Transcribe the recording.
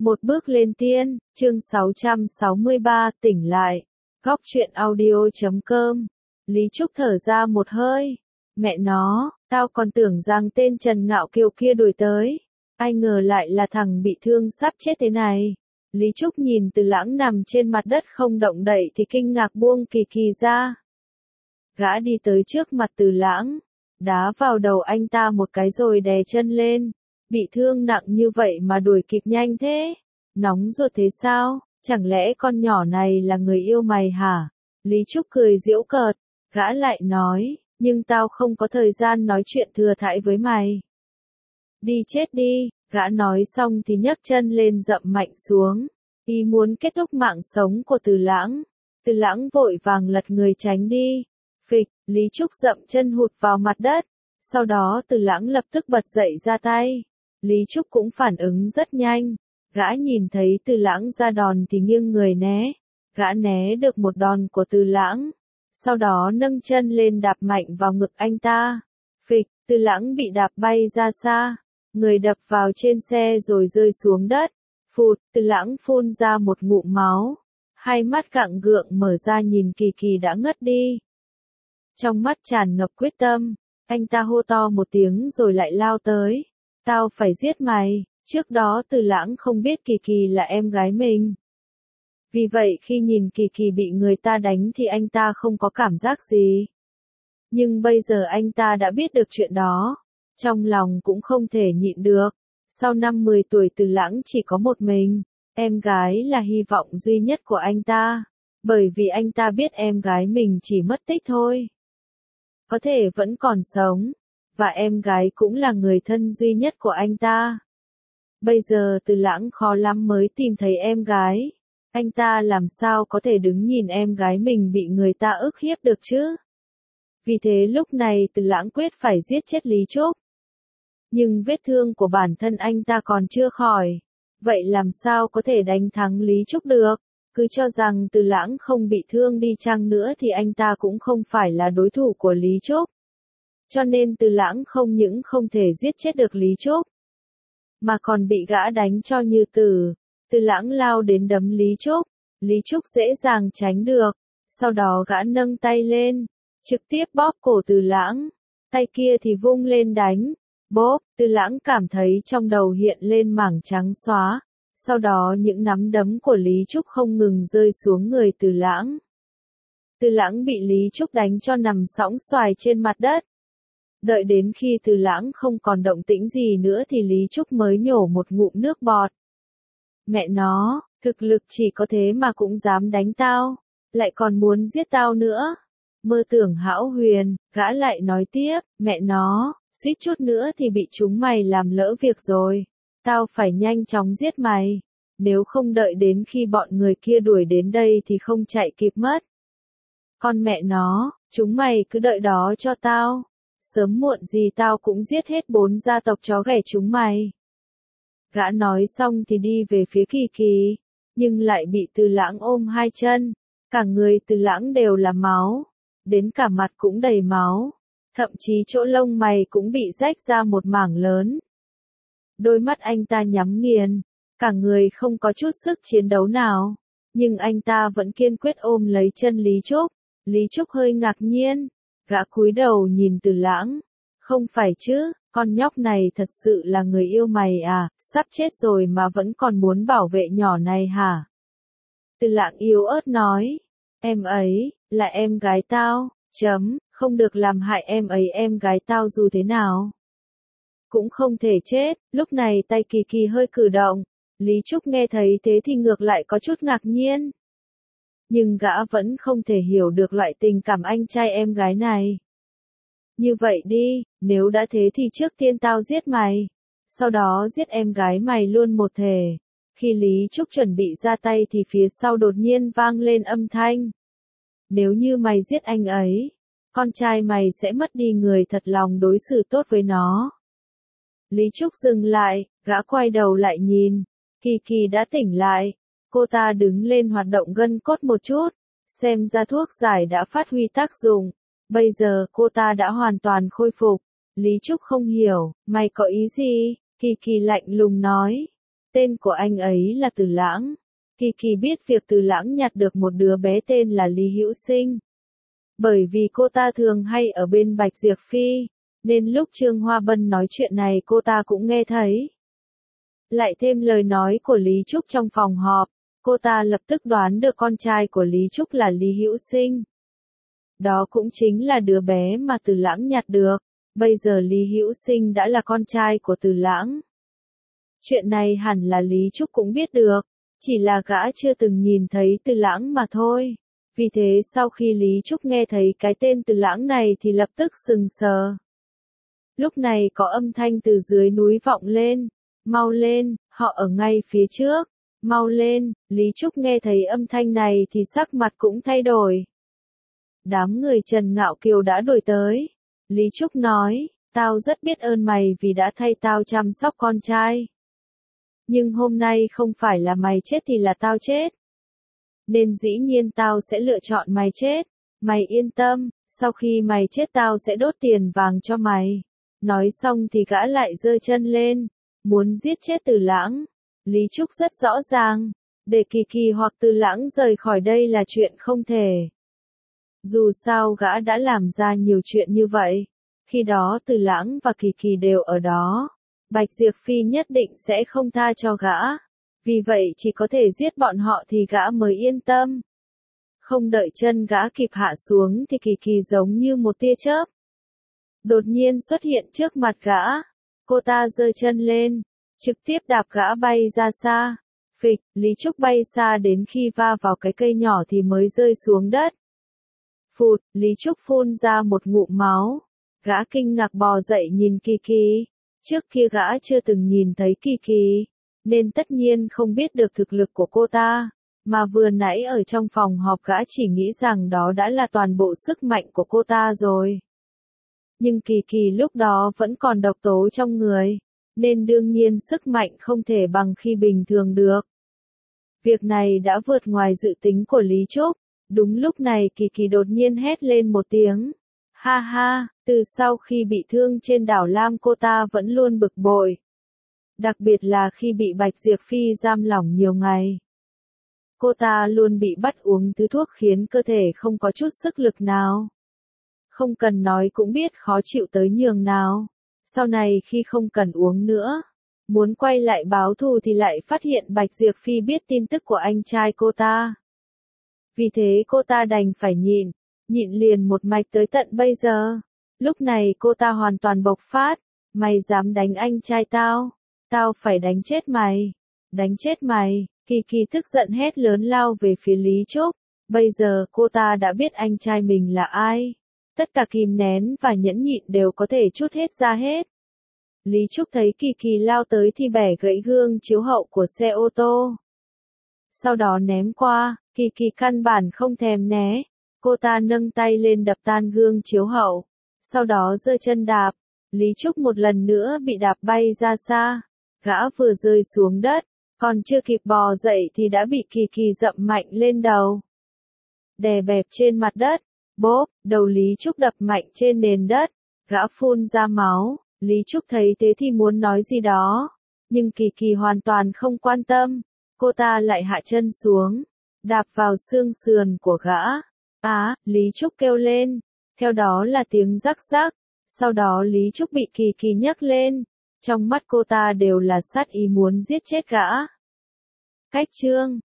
Một bước lên tiên, chương 663, tỉnh lại. Góc truyện audio.com. Lý Trúc thở ra một hơi. Mẹ nó, tao còn tưởng rằng tên Trần Ngạo Kiều kia đuổi tới. Ai ngờ lại là thằng bị thương sắp chết thế này. Lý Trúc nhìn Từ Lãng nằm trên mặt đất không động đậy thì kinh ngạc buông Kỳ Kỳ ra. Gã đi tới trước mặt Từ Lãng, đá vào đầu anh ta một cái rồi đè chân lên. Bị thương nặng như vậy mà đuổi kịp nhanh thế? Nóng ruột thế sao? Chẳng lẽ con nhỏ này là người yêu mày hả? Lý Trúc cười giễu cợt, gã lại nói, nhưng tao không có thời gian nói chuyện thừa thãi với mày. Đi chết đi, gã nói xong thì nhấc chân lên dậm mạnh xuống, ý muốn kết thúc mạng sống của Từ Lãng. Từ Lãng vội vàng lật người tránh đi. Phịch, Lý Trúc dậm chân hụt vào mặt đất, sau đó Từ Lãng lập tức bật dậy ra tay. Lý Trúc cũng phản ứng rất nhanh, gã nhìn thấy Từ Lãng ra đòn thì nghiêng người né, gã né được một đòn của Từ Lãng, sau đó nâng chân lên đạp mạnh vào ngực anh ta. Phịch, Từ Lãng bị đạp bay ra xa, người đập vào trên xe rồi rơi xuống đất. Phụt, Từ Lãng phun ra một ngụm máu, hai mắt cạng gượng mở ra nhìn Kỳ Kỳ đã ngất đi. Trong mắt tràn ngập quyết tâm, anh ta hô to một tiếng rồi lại lao tới. Tao phải giết mày, trước đó Từ Lãng không biết Kỳ Kỳ là em gái mình. Vì vậy khi nhìn Kỳ Kỳ bị người ta đánh thì anh ta không có cảm giác gì. Nhưng bây giờ anh ta đã biết được chuyện đó, trong lòng cũng không thể nhịn được. Sau năm 10 tuổi Từ Lãng chỉ có một mình, em gái là hy vọng duy nhất của anh ta, bởi vì anh ta biết em gái mình chỉ mất tích thôi. Có thể vẫn còn sống. Và em gái cũng là người thân duy nhất của anh ta. Bây giờ Từ Lãng khó lắm mới tìm thấy em gái. Anh ta làm sao có thể đứng nhìn em gái mình bị người ta ức hiếp được chứ? Vì thế lúc này Từ Lãng quyết phải giết chết Lý Trúc. Nhưng vết thương của bản thân anh ta còn chưa khỏi. Vậy làm sao có thể đánh thắng Lý Trúc được? Cứ cho rằng Từ Lãng không bị thương đi chăng nữa thì anh ta cũng không phải là đối thủ của Lý Trúc. Cho nên Từ Lãng không những không thể giết chết được Lý Trúc, mà còn bị gã đánh cho như tử. Từ Lãng lao đến đấm Lý Trúc, Lý Trúc dễ dàng tránh được, sau đó gã nâng tay lên, trực tiếp bóp cổ Từ Lãng, tay kia thì vung lên đánh, bóp. Từ Lãng cảm thấy trong đầu hiện lên mảng trắng xóa, sau đó những nắm đấm của Lý Trúc không ngừng rơi xuống người Từ Lãng. Từ Lãng bị Lý Trúc đánh cho nằm sõng xoài trên mặt đất. Đợi đến khi Từ Lãng không còn động tĩnh gì nữa thì Lý Trúc mới nhổ một ngụm nước bọt. Mẹ nó, thực lực chỉ có thế mà cũng dám đánh tao, lại còn muốn giết tao nữa. Mơ tưởng hão huyền, gã lại nói tiếp, mẹ nó, suýt chút nữa thì bị chúng mày làm lỡ việc rồi. Tao phải nhanh chóng giết mày, nếu không đợi đến khi bọn người kia đuổi đến đây thì không chạy kịp mất. Con mẹ nó, chúng mày cứ đợi đó cho tao. Sớm muộn gì tao cũng giết hết 4 gia tộc chó ghẻ chúng mày. Gã nói xong thì đi về phía Kỳ Kỳ, nhưng lại bị Từ Lãng ôm hai chân. Cả người Từ Lãng đều là máu, đến cả mặt cũng đầy máu, thậm chí chỗ lông mày cũng bị rách ra một mảng lớn. Đôi mắt anh ta nhắm nghiền, cả người không có chút sức chiến đấu nào, nhưng anh ta vẫn kiên quyết ôm lấy chân Lý Trúc. Lý Trúc hơi ngạc nhiên. Gã cúi đầu nhìn Từ Lãng, không phải chứ, con nhóc này thật sự là người yêu mày à, sắp chết rồi mà vẫn còn muốn bảo vệ nhỏ này hả? Từ Lãng yếu ớt nói, em ấy, là em gái tao, không được làm hại em ấy, em gái tao dù thế nào cũng không thể chết. Lúc này tay Kỳ Kỳ hơi cử động, Lý Trúc nghe thấy thế thì ngược lại có chút ngạc nhiên. Nhưng gã vẫn không thể hiểu được loại tình cảm anh trai em gái này. Như vậy đi, nếu đã thế thì trước tiên tao giết mày, sau đó giết em gái mày luôn một thể. Khi Lý Trúc chuẩn bị ra tay thì phía sau đột nhiên vang lên âm thanh. Nếu như mày giết anh ấy, con trai mày sẽ mất đi người thật lòng đối xử tốt với nó. Lý Trúc dừng lại, gã quay đầu lại nhìn, Kỳ Kỳ đã tỉnh lại. Cô ta đứng lên hoạt động gân cốt một chút, xem ra thuốc giải đã phát huy tác dụng. Bây giờ cô ta đã hoàn toàn khôi phục. Lý Trúc không hiểu, mày có ý gì? Kỳ Kỳ lạnh lùng nói. Tên của anh ấy là Từ Lãng. Kỳ Kỳ biết việc Từ Lãng nhặt được một đứa bé tên là Lý Hữu Sinh. Bởi vì cô ta thường hay ở bên Bạch Diệp Phi, nên lúc Trương Hoa Bân nói chuyện này cô ta cũng nghe thấy. Lại thêm lời nói của Lý Trúc trong phòng họp, cô ta lập tức đoán được con trai của Lý Trúc là Lý Hữu Sinh. Đó cũng chính là đứa bé mà Từ Lãng nhặt được. Bây giờ Lý Hữu Sinh đã là con trai của Từ Lãng. Chuyện này hẳn là Lý Trúc cũng biết được, chỉ là gã chưa từng nhìn thấy Từ Lãng mà thôi. Vì thế sau khi Lý Trúc nghe thấy cái tên Từ Lãng này thì lập tức sững sờ. Lúc này có âm thanh từ dưới núi vọng lên. Mau lên, họ ở ngay phía trước. Mau lên, Lý Trúc nghe thấy âm thanh này thì sắc mặt cũng thay đổi. Đám người Trần Ngạo Kiều đã đuổi tới. Lý Trúc nói, tao rất biết ơn mày vì đã thay tao chăm sóc con trai. Nhưng hôm nay không phải là mày chết thì là tao chết. Nên dĩ nhiên tao sẽ lựa chọn mày chết. Mày yên tâm, sau khi mày chết tao sẽ đốt tiền vàng cho mày. Nói xong thì gã lại giơ chân lên, muốn giết chết Từ Lãng. Lý Trúc rất rõ ràng, để Kỳ Kỳ hoặc Từ Lãng rời khỏi đây là chuyện không thể. Dù sao gã đã làm ra nhiều chuyện như vậy. Khi đó Từ Lãng và Kỳ Kỳ đều ở đó. Bạch Diệp Phi nhất định sẽ không tha cho gã. Vì vậy chỉ có thể giết bọn họ thì gã mới yên tâm. Không đợi chân gã kịp hạ xuống thì Kỳ Kỳ giống như một tia chớp. Đột nhiên xuất hiện trước mặt gã. Cô ta giơ chân lên, trực tiếp đạp gã bay ra xa. Phịch, Lý Trúc bay xa đến khi va vào cái cây nhỏ thì mới rơi xuống đất. Phụt, Lý Trúc phun ra một ngụm máu. Gã kinh ngạc bò dậy nhìn Kỳ Kỳ. Trước kia gã chưa từng nhìn thấy Kỳ Kỳ, nên tất nhiên không biết được thực lực của cô ta. Mà vừa nãy ở trong phòng họp gã chỉ nghĩ rằng đó đã là toàn bộ sức mạnh của cô ta rồi. Nhưng Kỳ Kỳ lúc đó vẫn còn độc tố trong người, nên đương nhiên sức mạnh không thể bằng khi bình thường được. Việc này đã vượt ngoài dự tính của Lý Trúc. Đúng lúc này Kỳ Kỳ đột nhiên hét lên một tiếng. Ha ha, từ sau khi bị thương trên đảo Lam cô ta vẫn luôn bực bội. Đặc biệt là khi bị Bạch Diệp Phi giam lỏng nhiều ngày. Cô ta luôn bị bắt uống thứ thuốc khiến cơ thể không có chút sức lực nào. Không cần nói cũng biết khó chịu tới nhường nào. Sau này khi không cần uống nữa, muốn quay lại báo thù thì lại phát hiện Bạch Diệp Phi biết tin tức của anh trai cô ta. Vì thế cô ta đành phải nhịn liền một mạch tới tận bây giờ. Lúc này cô ta hoàn toàn bộc phát. Mày dám đánh anh trai tao? Tao phải đánh chết mày. Đánh chết mày. Kỳ Kỳ tức giận hét lớn lao về phía Lý Trúc. Bây giờ cô ta đã biết anh trai mình là ai. Tất cả kìm nén và nhẫn nhịn đều có thể trút hết ra hết. Lý Trúc thấy Kỳ Kỳ lao tới thì bẻ gãy gương chiếu hậu của xe ô tô. Sau đó ném qua, Kỳ Kỳ căn bản không thèm né. Cô ta nâng tay lên đập tan gương chiếu hậu. Sau đó giơ chân đạp. Lý Trúc một lần nữa bị đạp bay ra xa. Gã vừa rơi xuống đất, còn chưa kịp bò dậy thì đã bị Kỳ Kỳ dậm mạnh lên đầu. Đè bẹp trên mặt đất. Bốp, đầu Lý Trúc đập mạnh trên nền đất. Gã phun ra máu. Lý Trúc thấy thế thì muốn nói gì đó. Nhưng Kỳ Kỳ hoàn toàn không quan tâm. Cô ta lại hạ chân xuống. Đạp vào xương sườn của gã. Á, Lý Trúc kêu lên. Theo đó là tiếng rắc rắc. Sau đó Lý Trúc bị Kỳ Kỳ nhấc lên. Trong mắt cô ta đều là sát ý muốn giết chết gã. Cách chương